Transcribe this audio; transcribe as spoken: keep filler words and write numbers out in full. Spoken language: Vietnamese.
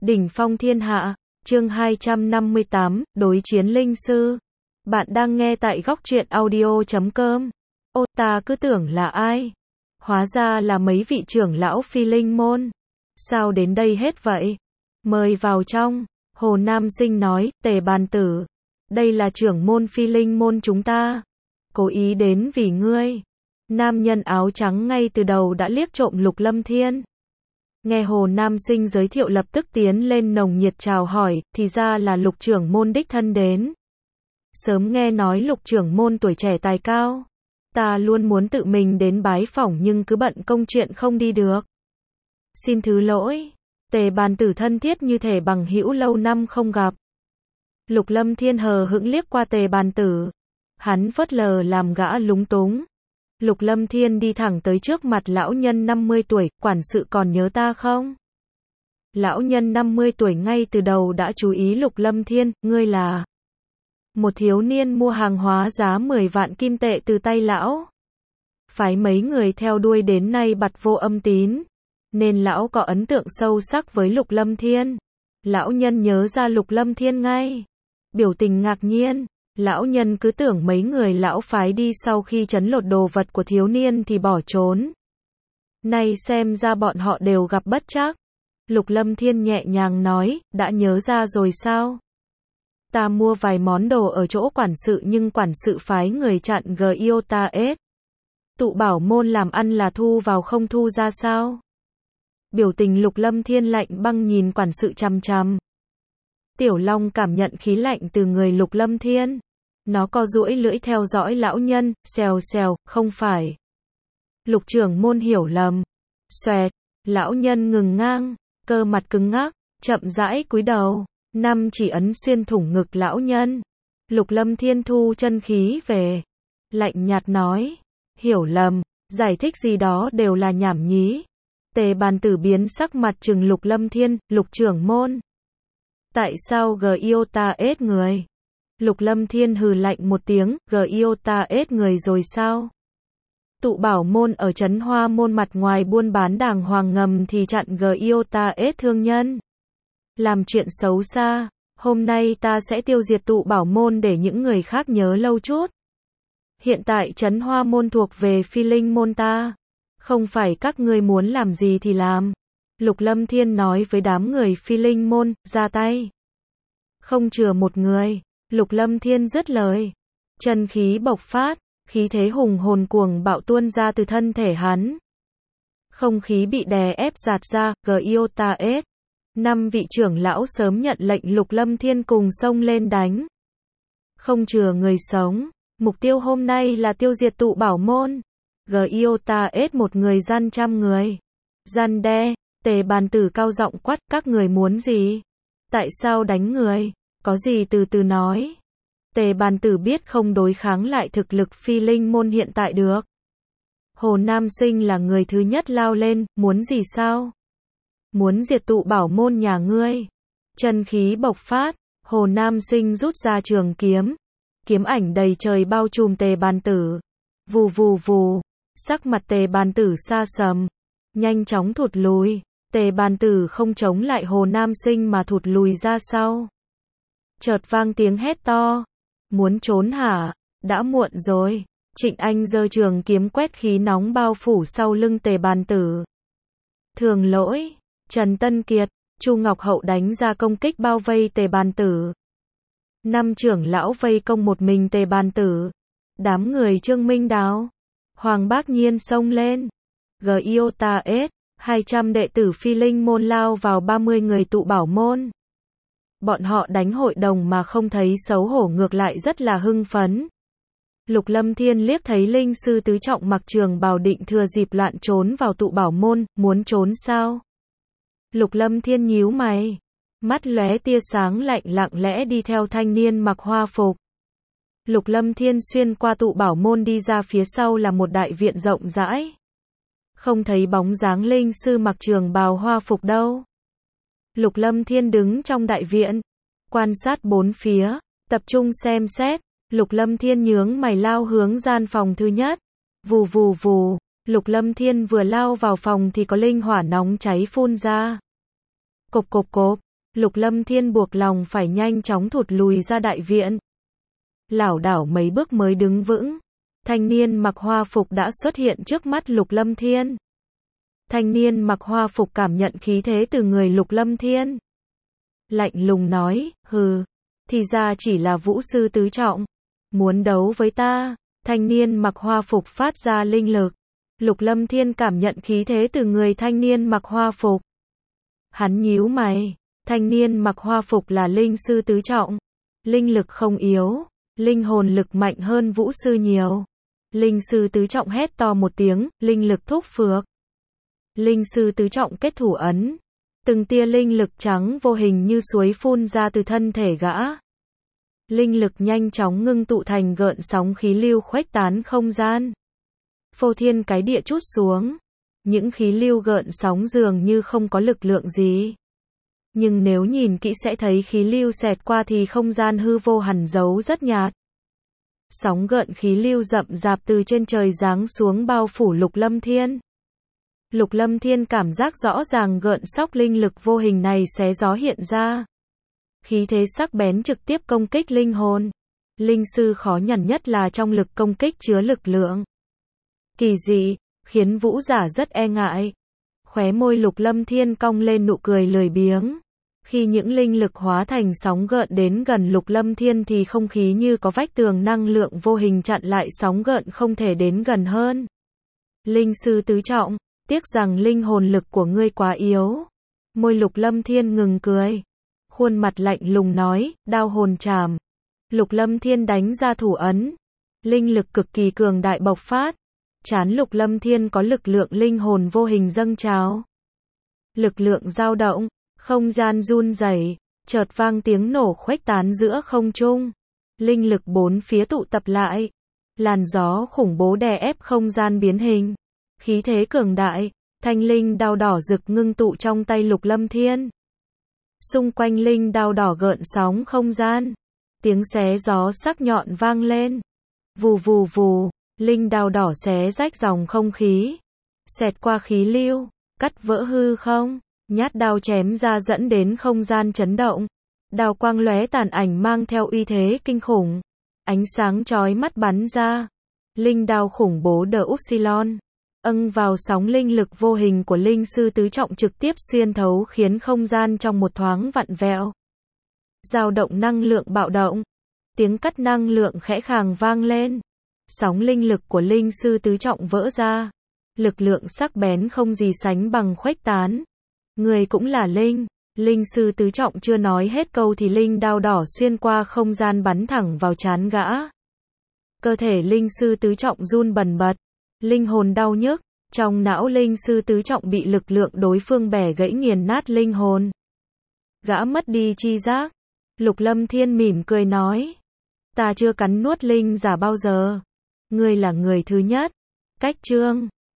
Đỉnh phong thiên hạ, chương hai trăm năm mươi tám, đối chiến linh sư. Bạn đang nghe tại góc truyện audio chấm com. Ô, ta cứ tưởng là ai? Hóa ra là mấy vị trưởng lão Phi Linh môn. Sao đến đây hết vậy? Mời vào trong. Hồ Nam Sinh nói, Tề bàn tử. Đây là trưởng môn Phi Linh môn chúng ta. Cố ý đến vì ngươi. Nam nhân áo trắng ngay từ đầu đã liếc trộm Lục Lâm Thiên. Nghe Hồ Nam Sinh giới thiệu lập tức tiến lên nồng nhiệt chào hỏi, thì ra là Lục trưởng môn đích thân đến. Sớm nghe nói Lục trưởng môn tuổi trẻ tài cao. Ta luôn muốn tự mình đến bái phỏng nhưng cứ bận công chuyện không đi được. Xin thứ lỗi. Tề bàn tử thân thiết như thể bằng hữu lâu năm không gặp. Lục Lâm Thiên hờ hững liếc qua Tề bàn tử. Hắn phớt lờ làm gã lúng túng. Lục Lâm Thiên đi thẳng tới trước mặt lão nhân năm mươi tuổi, quản sự còn nhớ ta không? Lão nhân năm mươi tuổi ngay từ đầu đã chú ý Lục Lâm Thiên, ngươi là một thiếu niên mua hàng hóa giá mười vạn kim tệ từ tay lão. Phái mấy người theo đuôi đến nay bặt vô âm tín, nên lão có ấn tượng sâu sắc với Lục Lâm Thiên. Lão nhân nhớ ra Lục Lâm Thiên ngay. Biểu tình ngạc nhiên. Lão nhân cứ tưởng mấy người lão phái đi sau khi trấn lột đồ vật của thiếu niên thì bỏ trốn. Nay xem ra bọn họ đều gặp bất trắc. Lục Lâm Thiên nhẹ nhàng nói, đã nhớ ra rồi sao? Ta mua vài món đồ ở chỗ quản sự nhưng quản sự phái người chặn Giota S. Tụ bảo môn làm ăn là thu vào không thu ra sao? Biểu tình Lục Lâm Thiên lạnh băng nhìn quản sự chằm chằm. Tiểu Long cảm nhận khí lạnh từ người Lục Lâm Thiên. Nó co duỗi lưỡi theo dõi lão nhân, xèo xèo, không phải. Lục trưởng môn hiểu lầm. Xoẹt, lão nhân ngừng ngang, cơ mặt cứng ngắc, chậm rãi cúi đầu, năm chỉ ấn xuyên thủng ngực lão nhân. Lục Lâm Thiên thu chân khí về, lạnh nhạt nói, hiểu lầm, giải thích gì đó đều là nhảm nhí. Tề bàn tử biến sắc mặt trừng Lục Lâm Thiên, Lục trưởng môn. Tại sao Giota S người? Lục Lâm Thiên hừ lạnh một tiếng, Giota S người rồi sao? Tụ bảo môn ở trấn Hoa môn mặt ngoài buôn bán đàng hoàng ngầm thì chặn Giota S thương nhân. Làm chuyện xấu xa, hôm nay ta sẽ tiêu diệt tụ bảo môn để những người khác nhớ lâu chút. Hiện tại trấn Hoa môn thuộc về Phi Linh môn ta. Không phải các ngươi muốn làm gì thì làm. Lục Lâm Thiên nói với đám người Phi Linh môn, ra tay. Không chừa một người. Lục Lâm Thiên dứt lời. Chân khí bộc phát, khí thế hùng hồn cuồng bạo tuôn ra từ thân thể hắn. Không khí bị đè ép giạt ra, Giota S. Năm vị trưởng lão sớm nhận lệnh Lục Lâm Thiên cùng xông lên đánh. Không chừa người sống. Mục tiêu hôm nay là tiêu diệt tụ bảo môn. Giota S một người gian trăm người. Gian đe. Tề bàn tử cao giọng quát, các người muốn gì? Tại sao đánh người? Có gì từ từ nói. Tề bàn tử biết không đối kháng lại thực lực Phi Linh môn hiện tại được. Hồ Nam Sinh là người thứ nhất lao lên, muốn gì sao? Muốn diệt tụ bảo môn nhà ngươi. Chân khí bộc phát, Hồ Nam Sinh rút ra trường kiếm. Kiếm ảnh đầy trời bao trùm Tề bàn tử. Vù vù vù, sắc mặt Tề bàn tử sa sầm. Nhanh chóng thụt lùi. Tề bàn tử không chống lại Hồ Nam Sinh mà thụt lùi ra sau. Chợt vang tiếng hét to. Muốn trốn hả? Đã muộn rồi. Trịnh Anh giơ trường kiếm quét khí nóng bao phủ sau lưng Tề bàn tử. Thường Lỗi, Trần Tân Kiệt, Chu Ngọc Hậu đánh ra công kích bao vây Tề bàn tử. Năm trưởng lão vây công một mình Tề bàn tử. Đám người Trương Minh Đáo, Hoàng Bác Nhiên xông lên. Giota S. hai trăm đệ tử Phi Linh môn lao vào ba mươi người tụ bảo môn. Bọn họ đánh hội đồng mà không thấy xấu hổ, ngược lại rất là hưng phấn. Lục Lâm Thiên liếc thấy linh sư tứ trọng mặc trường bào định thừa dịp loạn trốn vào tụ bảo môn, muốn trốn sao? Lục Lâm Thiên nhíu mày, mắt lóe tia sáng lạnh, lặng lẽ đi theo thanh niên mặc hoa phục. Lục Lâm Thiên xuyên qua tụ bảo môn đi ra, phía sau là một đại viện rộng rãi. Không thấy bóng dáng linh sư mặc trường bào hoa phục đâu. Lục Lâm Thiên đứng trong đại viện, quan sát bốn phía, tập trung xem xét. Lục Lâm Thiên nhướng mày lao hướng gian phòng thứ nhất. Vù vù vù, Lục Lâm Thiên vừa lao vào phòng thì có linh hỏa nóng cháy phun ra. Cộp cộp cộp, Lục Lâm Thiên buộc lòng phải nhanh chóng thụt lùi ra đại viện. Lảo đảo mấy bước mới đứng vững. Thanh niên mặc hoa phục đã xuất hiện trước mắt Lục Lâm Thiên. Thanh niên mặc hoa phục cảm nhận khí thế từ người Lục Lâm Thiên. Lạnh lùng nói, hừ, thì ra chỉ là vũ sư tứ trọng. Muốn đấu với ta? Thanh niên mặc hoa phục phát ra linh lực. Lục Lâm Thiên cảm nhận khí thế từ người thanh niên mặc hoa phục. Hắn nhíu mày, thanh niên mặc hoa phục là linh sư tứ trọng. Linh lực không yếu, linh hồn lực mạnh hơn vũ sư nhiều. Linh sư tứ trọng hét to một tiếng, linh lực thúc phược. Linh sư tứ trọng kết thủ ấn. Từng tia linh lực trắng vô hình như suối phun ra từ thân thể gã. Linh lực nhanh chóng ngưng tụ thành gợn sóng khí lưu khuếch tán không gian. Phô thiên cái địa trút xuống. Những khí lưu gợn sóng dường như không có lực lượng gì. Nhưng nếu nhìn kỹ sẽ thấy khí lưu xẹt qua thì không gian hư vô hằn dấu rất nhạt. Sóng gợn khí lưu rậm rạp từ trên trời giáng xuống bao phủ Lục Lâm Thiên. Lục Lâm Thiên cảm giác rõ ràng gợn sóng linh lực vô hình này xé gió hiện ra. Khí thế sắc bén trực tiếp công kích linh hồn. Linh sư khó nhằn nhất là trong lực công kích chứa lực lượng kỳ dị, khiến vũ giả rất e ngại. Khóe môi Lục Lâm Thiên cong lên nụ cười lười biếng. Khi những linh lực hóa thành sóng gợn đến gần Lục Lâm Thiên thì không khí như có vách tường năng lượng vô hình chặn lại sóng gợn không thể đến gần hơn. Linh sư tứ trọng, tiếc rằng linh hồn lực của ngươi quá yếu. Môi Lục Lâm Thiên ngừng cười. Khuôn mặt lạnh lùng nói, đao hồn trảm. Lục Lâm Thiên đánh ra thủ ấn. Linh lực cực kỳ cường đại bộc phát. Trán Lục Lâm Thiên có lực lượng linh hồn vô hình dâng trào. Lực lượng dao động, không gian run rẩy, chợt vang tiếng nổ khuếch tán giữa không trung. Linh lực bốn phía tụ tập lại. Làn gió khủng bố đè ép không gian biến hình. Khí thế cường đại, thanh linh đao đỏ rực ngưng tụ trong tay Lục Lâm Thiên. Xung quanh linh đao đỏ gợn sóng không gian. Tiếng xé gió sắc nhọn vang lên. Vù vù vù, linh đao đỏ xé rách dòng không khí. Xẹt qua khí lưu, cắt vỡ hư không. Nhát đao chém ra dẫn đến không gian chấn động. Đao quang lóe tàn ảnh mang theo uy thế kinh khủng. Ánh sáng chói mắt bắn ra. Linh đao khủng bố đờ Upsilon. Âng vào sóng linh lực vô hình của linh sư tứ trọng trực tiếp xuyên thấu khiến không gian trong một thoáng vặn vẹo. Dao động năng lượng bạo động. Tiếng cắt năng lượng khẽ khàng vang lên. Sóng linh lực của linh sư tứ trọng vỡ ra. Lực lượng sắc bén không gì sánh bằng khuếch tán. Người cũng là linh. Linh sư tứ trọng chưa nói hết câu thì linh đao đỏ xuyên qua không gian bắn thẳng vào trán gã. Cơ thể linh sư tứ trọng run bần bật. Linh hồn đau nhức. Trong não linh sư tứ trọng bị lực lượng đối phương bẻ gãy nghiền nát linh hồn. Gã mất đi chi giác. Lục Lâm Thiên mỉm cười nói. Ta chưa cắn nuốt linh giả bao giờ. Ngươi là người thứ nhất. Cách chương.